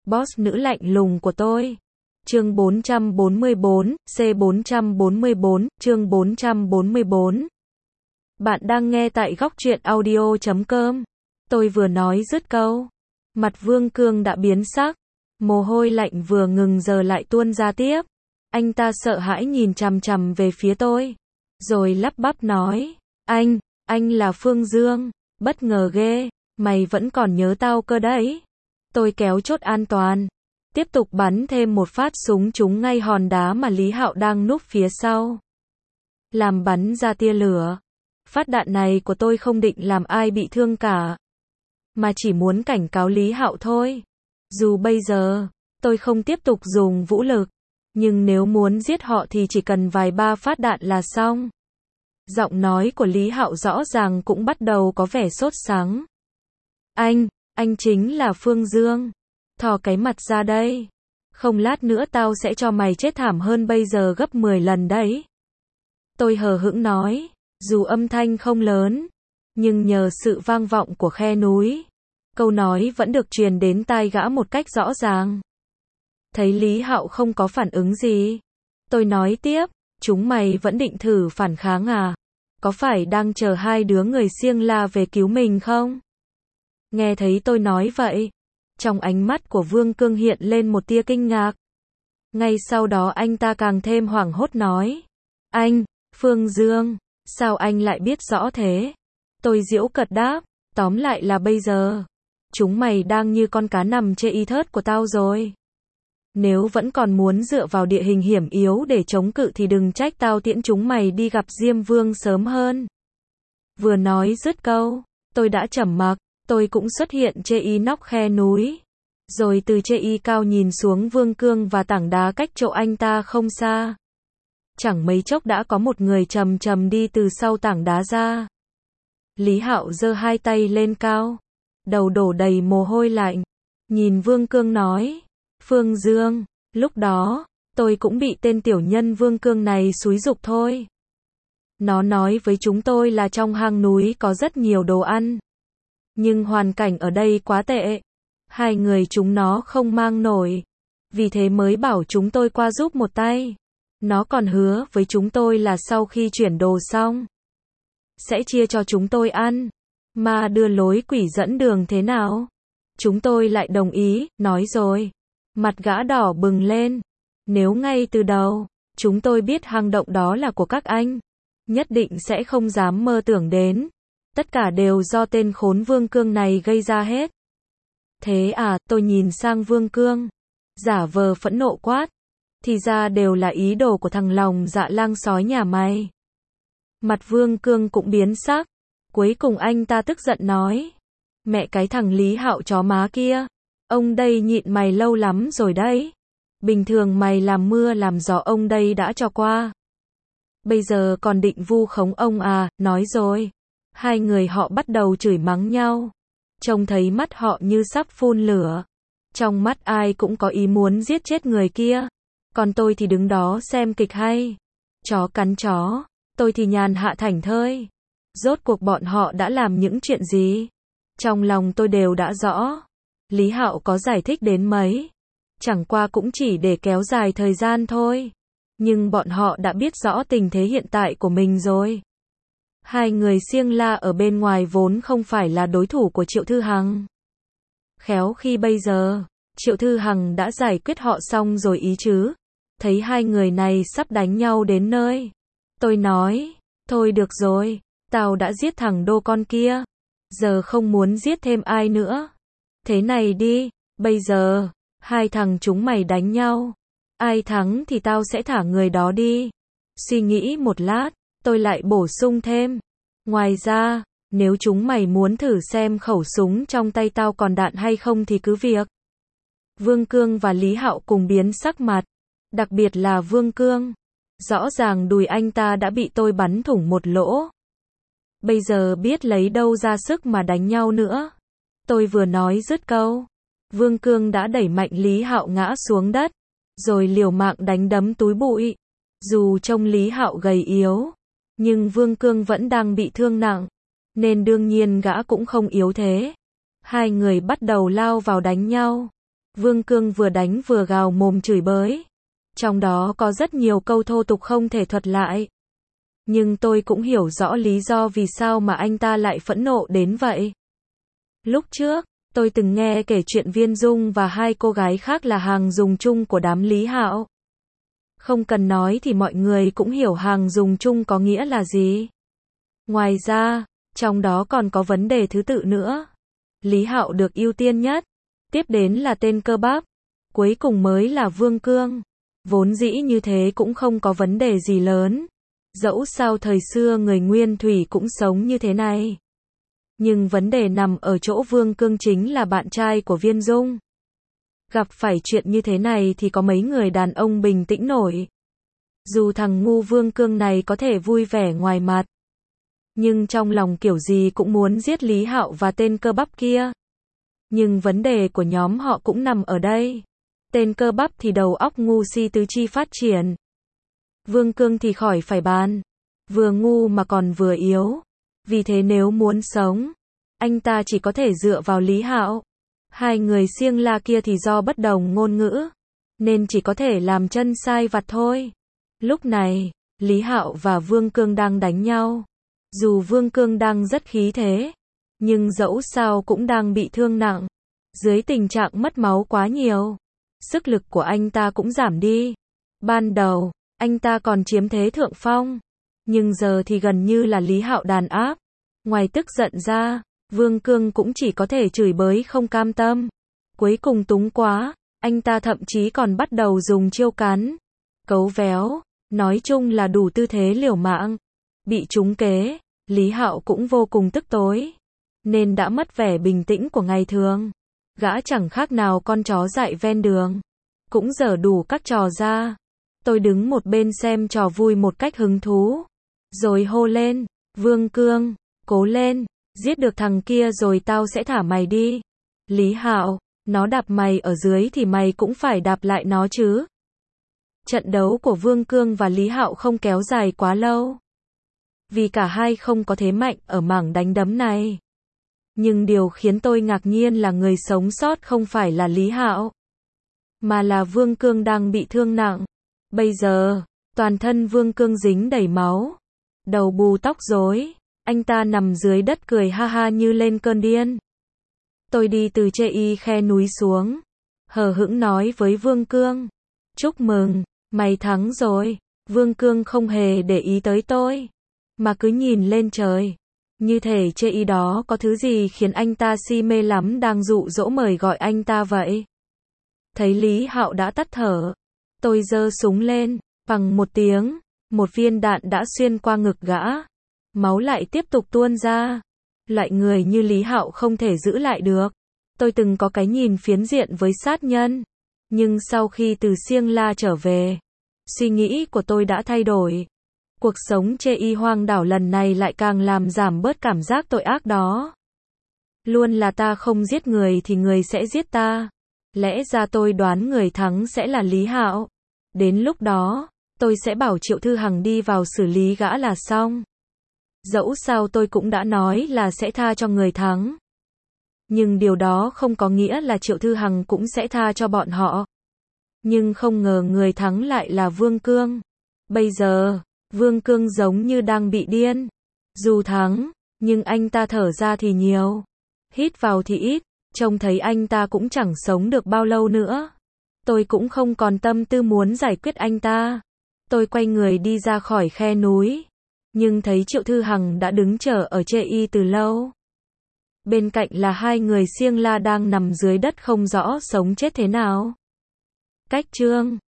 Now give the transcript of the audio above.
boss nữ lạnh lùng của tôi. Chương 444, C444, chương 444. Bạn đang nghe tại góc truyện audio.com. Tôi vừa nói dứt câu, mặt Vương Cương đã biến sắc, mồ hôi lạnh vừa ngừng giờ lại tuôn ra tiếp. Anh ta sợ hãi nhìn chằm chằm về phía tôi, rồi lắp bắp nói, anh là Phương Dương, bất ngờ ghê, mày vẫn còn nhớ tao cơ đấy. Tôi kéo chốt an toàn, tiếp tục bắn thêm một phát súng trúng ngay hòn đá mà Lý Hạo đang núp phía sau, làm bắn ra tia lửa. Phát đạn này của tôi không định làm ai bị thương cả, mà chỉ muốn cảnh cáo Lý Hạo thôi. Dù bây giờ, tôi không tiếp tục dùng vũ lực, nhưng nếu muốn giết họ thì chỉ cần vài ba phát đạn là xong. Giọng nói của Lý Hạo rõ ràng cũng bắt đầu có vẻ sốt sắng. Anh chính là Phương Dương. Thò cái mặt ra đây. Không lát nữa tao sẽ cho mày chết thảm hơn bây giờ gấp 10 lần đấy. Tôi hờ hững nói, dù âm thanh không lớn, nhưng nhờ sự vang vọng của khe núi, câu nói vẫn được truyền đến tai gã một cách rõ ràng. Thấy Lý Hạo không có phản ứng gì, tôi nói tiếp, chúng mày vẫn định thử phản kháng à? Có phải đang chờ hai đứa người Xiêng La về cứu mình không? Nghe thấy tôi nói vậy, trong ánh mắt của Vương Cương hiện lên một tia kinh ngạc. Ngay sau đó anh ta càng thêm hoảng hốt nói, Phương Dương, sao anh lại biết rõ thế? Tôi giễu cợt đáp, tóm lại là bây giờ, chúng mày đang như con cá nằm chê y thớt của tao rồi. Nếu vẫn còn muốn dựa vào địa hình hiểm yếu để chống cự thì đừng trách tao tiễn chúng mày đi gặp Diêm Vương sớm hơn. Vừa nói dứt câu, tôi đã trầm mặc, tôi cũng xuất hiện chê y nóc khe núi. Rồi từ chê y cao nhìn xuống Vương Cương và tảng đá cách chỗ anh ta không xa. Chẳng mấy chốc đã có một người chầm chầm đi từ sau tảng đá ra. Lý Hạo giơ hai tay lên cao, đầu đổ đầy mồ hôi lạnh, nhìn Vương Cương nói, Phương Dương, lúc đó, tôi cũng bị tên tiểu nhân Vương Cương này xúi giục thôi. Nó nói với chúng tôi là trong hang núi có rất nhiều đồ ăn, nhưng hoàn cảnh ở đây quá tệ, hai người chúng nó không mang nổi, vì thế mới bảo chúng tôi qua giúp một tay. Nó còn hứa với chúng tôi là sau khi chuyển đồ xong, sẽ chia cho chúng tôi ăn, mà đưa lối quỷ dẫn đường thế nào? Chúng tôi lại đồng ý, nói rồi. Mặt gã đỏ bừng lên. Nếu ngay từ đầu, chúng tôi biết hang động đó là của các anh, nhất định sẽ không dám mơ tưởng đến. Tất cả đều do tên khốn Vương Cương này gây ra hết. Thế à, tôi nhìn sang Vương Cương, giả vờ phẫn nộ quát. Thì ra đều là ý đồ của thằng lòng dạ lang sói nhà mày. Mặt Vương Cương cũng biến sắc. Cuối cùng anh ta tức giận nói, mẹ cái thằng Lý Hạo chó má kia, ông đây nhịn mày lâu lắm rồi đấy. Bình thường mày làm mưa làm gió ông đây đã cho qua, bây giờ còn định vu khống ông à? Nói rồi. Hai người họ bắt đầu chửi mắng nhau, trông thấy mắt họ như sắp phun lửa. Trong mắt ai cũng có ý muốn giết chết người kia, còn tôi thì đứng đó xem kịch hay. Chó cắn chó, tôi thì nhàn hạ thảnh thơi. Rốt cuộc bọn họ đã làm những chuyện gì? Trong lòng tôi đều đã rõ. Lý Hạo có giải thích đến mấy, chẳng qua cũng chỉ để kéo dài thời gian thôi. Nhưng bọn họ đã biết rõ tình thế hiện tại của mình rồi. Hai người Xiêng La ở bên ngoài vốn không phải là đối thủ của Triệu Thư Hằng. Khéo khi bây giờ, Triệu Thư Hằng đã giải quyết họ xong rồi ý chứ. Thấy hai người này sắp đánh nhau đến nơi, tôi nói, thôi được rồi, tao đã giết thằng đô con kia, giờ không muốn giết thêm ai nữa. Thế này đi, bây giờ, hai thằng chúng mày đánh nhau, ai thắng thì tao sẽ thả người đó đi. Suy nghĩ một lát, tôi lại bổ sung thêm, ngoài ra, nếu chúng mày muốn thử xem khẩu súng trong tay tao còn đạn hay không thì cứ việc. Vương Cương và Lý Hạo cùng biến sắc mặt, đặc biệt là Vương Cương. Rõ ràng đùi anh ta đã bị tôi bắn thủng một lỗ. Bây giờ biết lấy đâu ra sức mà đánh nhau nữa. Tôi vừa nói dứt câu, Vương Cương đã đẩy mạnh Lý Hạo ngã xuống đất, rồi liều mạng đánh đấm túi bụi. Dù trông Lý Hạo gầy yếu, nhưng Vương Cương vẫn đang bị thương nặng, nên đương nhiên gã cũng không yếu thế. Hai người bắt đầu lao vào đánh nhau. Vương Cương vừa đánh vừa gào mồm chửi bới. Trong đó có rất nhiều câu thô tục không thể thuật lại. Nhưng tôi cũng hiểu rõ lý do vì sao mà anh ta lại phẫn nộ đến vậy. Lúc trước, tôi từng nghe kể chuyện Viên Dung và hai cô gái khác là hàng dùng chung của đám Lý Hạo. Không cần nói thì mọi người cũng hiểu hàng dùng chung có nghĩa là gì. Ngoài ra, trong đó còn có vấn đề thứ tự nữa. Lý Hạo được ưu tiên nhất, tiếp đến là tên Cơ Bắp, cuối cùng mới là Vương Cương. Vốn dĩ như thế cũng không có vấn đề gì lớn. Dẫu sao thời xưa người Nguyên Thủy cũng sống như thế này. Nhưng vấn đề nằm ở chỗ Vương Cương chính là bạn trai của Viên Dung. Gặp phải chuyện như thế này thì có mấy người đàn ông bình tĩnh nổi. Dù thằng ngu Vương Cương này có thể vui vẻ ngoài mặt, nhưng trong lòng kiểu gì cũng muốn giết Lý Hạo và tên Cơ Bắp kia. Nhưng vấn đề của nhóm họ cũng nằm ở đây. Tên Cơ Bắp thì đầu óc ngu si tứ chi phát triển. Vương Cương thì khỏi phải bàn. Vừa ngu mà còn vừa yếu. Vì thế nếu muốn sống, anh ta chỉ có thể dựa vào Lý Hạo. Hai người Siêng La kia thì do bất đồng ngôn ngữ, nên chỉ có thể làm chân sai vặt thôi. Lúc này, Lý Hạo và Vương Cương đang đánh nhau. Dù Vương Cương đang rất khí thế, nhưng dẫu sao cũng đang bị thương nặng. Dưới tình trạng mất máu quá nhiều, sức lực của anh ta cũng giảm đi. Ban đầu, anh ta còn chiếm thế thượng phong, nhưng giờ thì gần như là Lý Hạo đàn áp. Ngoài tức giận ra, Vương Cương cũng chỉ có thể chửi bới không cam tâm. Cuối cùng túng quá, anh ta thậm chí còn bắt đầu dùng chiêu cắn, cấu véo, nói chung là đủ tư thế liều mạng. Bị trúng kế, Lý Hạo cũng vô cùng tức tối, nên đã mất vẻ bình tĩnh của ngày thường. Gã chẳng khác nào con chó dại ven đường, cũng dở đủ các trò ra. Tôi đứng một bên xem trò vui một cách hứng thú, rồi hô lên, Vương Cương, cố lên, giết được thằng kia rồi tao sẽ thả mày đi. Lý Hạo, nó đạp mày ở dưới thì mày cũng phải đạp lại nó chứ. Trận đấu của Vương Cương và Lý Hạo không kéo dài quá lâu, vì cả hai không có thế mạnh ở mảng đánh đấm này. Nhưng điều khiến tôi ngạc nhiên là người sống sót không phải là Lý Hạo, mà là Vương Cương đang bị thương nặng. Bây giờ, toàn thân Vương Cương dính đầy máu, đầu bù tóc rối, anh ta nằm dưới đất cười ha ha như lên cơn điên. Tôi đi từ chê y khe núi xuống, hờ hững nói với Vương Cương, chúc mừng, mày thắng rồi. Vương Cương không hề để ý tới tôi, mà cứ nhìn lên trời. Như thể chê y đó có thứ gì khiến anh ta si mê lắm đang dụ dỗ mời gọi anh ta vậy. Thấy Lý Hạo đã tắt thở, tôi giơ súng lên, bằng một tiếng, một viên đạn đã xuyên qua ngực gã. Máu lại tiếp tục tuôn ra. Loại người như Lý Hạo không thể giữ lại được. Tôi từng có cái nhìn phiến diện với sát nhân, nhưng sau khi từ Siêng La trở về, suy nghĩ của tôi đã thay đổi. Cuộc sống chê y hoang đảo lần này lại càng làm giảm bớt cảm giác tội ác đó. Luôn là ta không giết người thì người sẽ giết ta. Lẽ ra tôi đoán người thắng sẽ là Lý Hạo. Đến lúc đó, tôi sẽ bảo Triệu Thư Hằng đi vào xử lý gã là xong. Dẫu sao tôi cũng đã nói là sẽ tha cho người thắng. Nhưng điều đó không có nghĩa là Triệu Thư Hằng cũng sẽ tha cho bọn họ. Nhưng không ngờ người thắng lại là Vương Cương. Bây giờ, Vương Cương giống như đang bị điên. Dù thắng, nhưng anh ta thở ra thì nhiều, hít vào thì ít, trông thấy anh ta cũng chẳng sống được bao lâu nữa. Tôi cũng không còn tâm tư muốn giải quyết anh ta. Tôi quay người đi ra khỏi khe núi, nhưng thấy Triệu Thư Hằng đã đứng chờ ở chê y từ lâu. Bên cạnh là hai người Siêng La đang nằm dưới đất không rõ sống chết thế nào. Cách chương